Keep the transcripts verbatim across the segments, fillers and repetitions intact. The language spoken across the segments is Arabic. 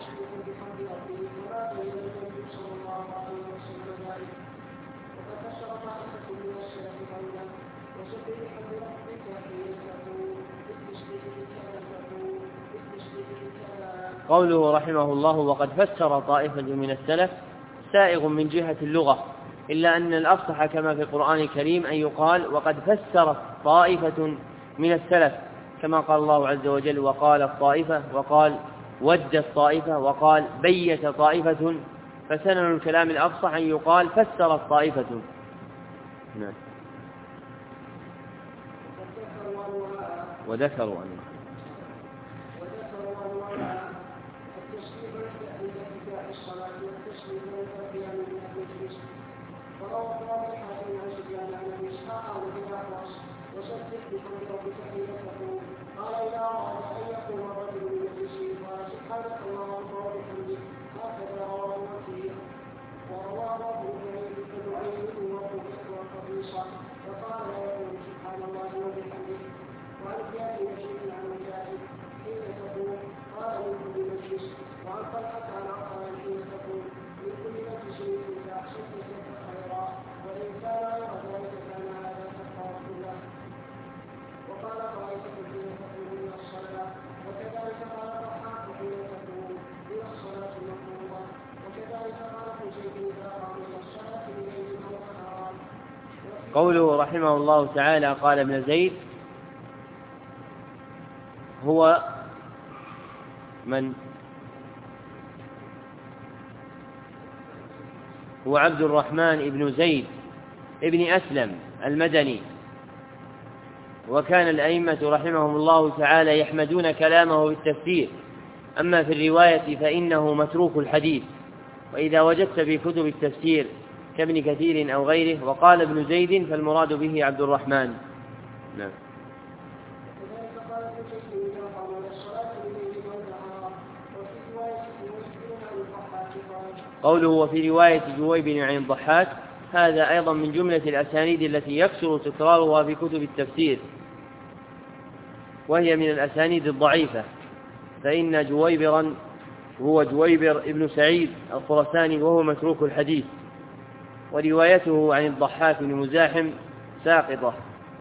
مشرك بحمد ربه فمات إلى النبي صلى الله عليه وسلم ذلك. وقد فسر طائفة من السلف قولا وسبح بحمد ربك حين تقول بالتسبيح تقول بالتسبيح. قوله رحمه الله وقد فسر طائفة من السلف سائغ من جهة اللغة، إلا أن الأفصح كما في القرآن الكريم أن يقال وقد فسرت طائفة من السلف، كما قال الله عز وجل وقال الطائفة، وقال ود الطائفة، وقال بيت طائفة، فسنن الكلام الأفصح أن يقال فسرت طائفة. نعم. وذكروا أن وسبح بحمد ربك حين تقول قال إذا أراد أن يقول الرجل من مجلسه قال سبحانك اللهم وبحمدك هكذا رواه الوكيع. ورواه أبو نعيم وقبيصة فقال يقول سبحان الله وبحمده. وعن زياد بن شيخ عن مجاهد حين تقول قال من كل مجلس. وعن طلحة عن عطاء حين تقول من كل مجلس منك أحسنت لك خيرا وإن كان غير ذلك كان هذا كفارة له. وقال طائفة حين تقول من الصلاة وكذلك قال الضحاك حين تقول من الصلاة المفروضة وكذلك قال حسين إذا قام إلى الصلاة بليل أو نهار. قوله رحمه الله تعالى قال ابن زيد هو من هو عبد الرحمن ابن زيد ابن أسلم المدني، وكان الأئمة رحمهم الله تعالى يحمدون كلامه بالتفسير، أما في الرواية فإنه متروك الحديث. وإذا وجدت في كتب التفسير كابن كثير أو غيره وقال ابن زيد فالمراد به عبد الرحمن. نعم. قوله وفي رواية جويب عن الضحاك هذا أيضا من جملة الأسانيد التي يكثر تكرارها في كتب التفسير، وهي من الأسانيد الضعيفة، فإن جويبرا هو جويبر ابن سعيد الخرساني وهو متروك الحديث، وروايته عن الضحاك بن مزاحم ساقطة.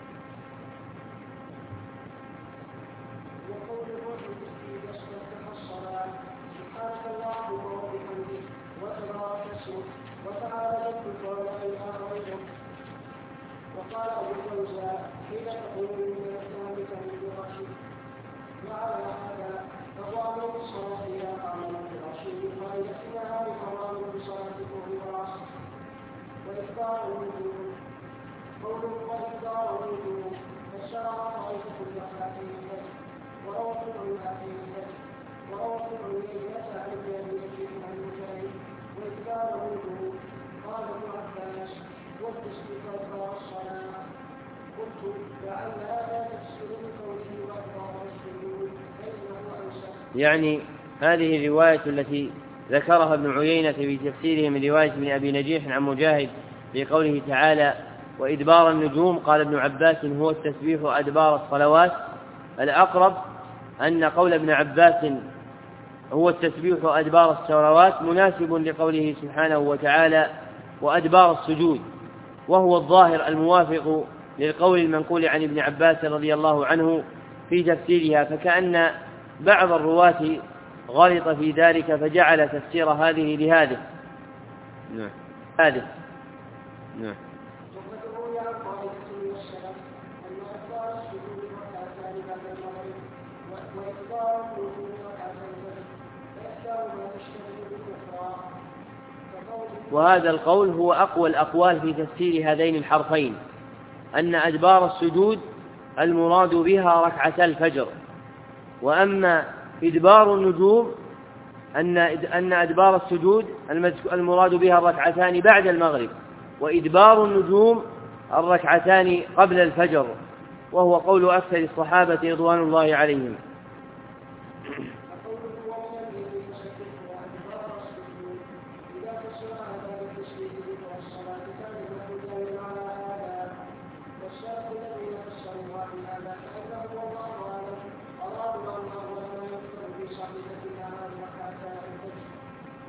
وقال أبو الجوزاء حين تقول من الإسلام كمن برشيد وعلى هذا فهو أمر الصلاة إذا قام من برشيد قال إنها محرم بصلاة الظهر والعصر. وإفطار الوجوب قوله وإفطار الوجوب فسرها طائفة بركعتين الفجر وروى ابن ركعتين الفجر وروى ابن عيينة عن ابن يزيد عن مجاهد. وإفطار الوجوب قال ابن عباس والتسبيح أكبر الصلاة. قلت لعل هذا تفسير قوله أكبر السجود فإنه أنسب. يعني هذه الرواية التي ذكرها ابن عيينة في تفسيره من رواية ابن أبي نجيح عن مجاهد في قوله تعالى وإدبار النجوم، قال ابن عباس هو التسبيح أدبار الصلوات. الأقرب أن قول ابن عباس هو التسبيح أدبار الصلوات مناسب لقوله سبحانه وتعالى وأدبار السجود، وهو الظاهر الموافق للقول المنقول عن ابن عباس رضي الله عنه في تفسيرها، فكأن بعض الرواة غلط في ذلك فجعل تفسير هذه لهذه. نعم. هذه. نعم. وهذا القول هو أقوى الأقوال في تفسير هذين الحرفين، أن أدبار السجود المراد بها ركعتا الفجر، وأما إدبار النجوم أن أن أدبار السجود المراد بها الركعتان بعد المغرب، وإدبار النجوم الركعتان قبل الفجر، وهو قول أكثر الصحابة رضوان الله عليهم.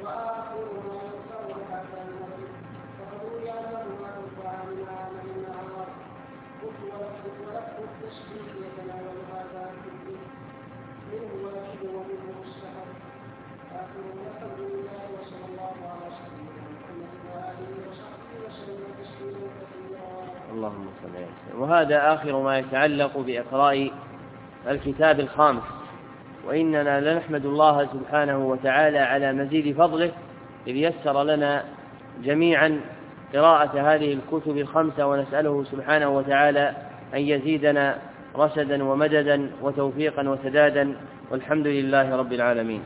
وآخر ما يذكر بعد المغرب فقد روي أنه ما ينفع من عمل النهار قلت ولفظ التشبيه يتناول هذا كله منه واجب ومنه مستحب آخر الحمد لله وصلى الله على سيدنا محمد وآله وصحبه وسلم تسليما كثيرا. اللهم صل على سيدنا. وهذا آخر ما يتعلق بإقراء الكتاب الخامس، وإننا لنحمد الله سبحانه وتعالى على مزيد فضله إذ يسر لنا جميعا قراءة هذه الكتب الخمسة، ونسأله سبحانه وتعالى أن يزيدنا رشدا ومددا وتوفيقا وسدادا، والحمد لله رب العالمين.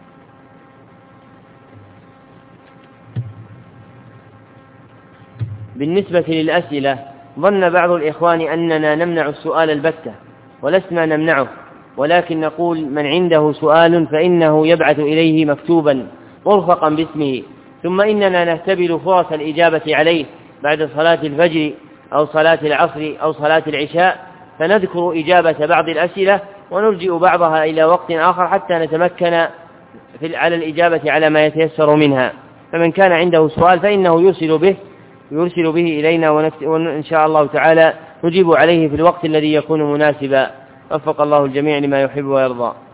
بالنسبة للأسئلة، ظن بعض الإخوان أننا نمنع السؤال البتة، ولسنا نمنعه، ولكن نقول من عنده سؤال فإنه يبعث إليه مكتوبا مرفقا باسمه، ثم إننا نهتبل فرص الإجابة عليه بعد صلاة الفجر أو صلاة العصر أو صلاة العشاء، فنذكر إجابة بعض الأسئلة ونرجئ بعضها إلى وقت آخر حتى نتمكن في على الإجابة على ما يتيسر منها. فمن كان عنده سؤال فإنه يرسل به يرسل به إلينا، وإن شاء الله تعالى نجيب عليه في الوقت الذي يكون مناسبا. وفق الله الجميع لما يحب ويرضى.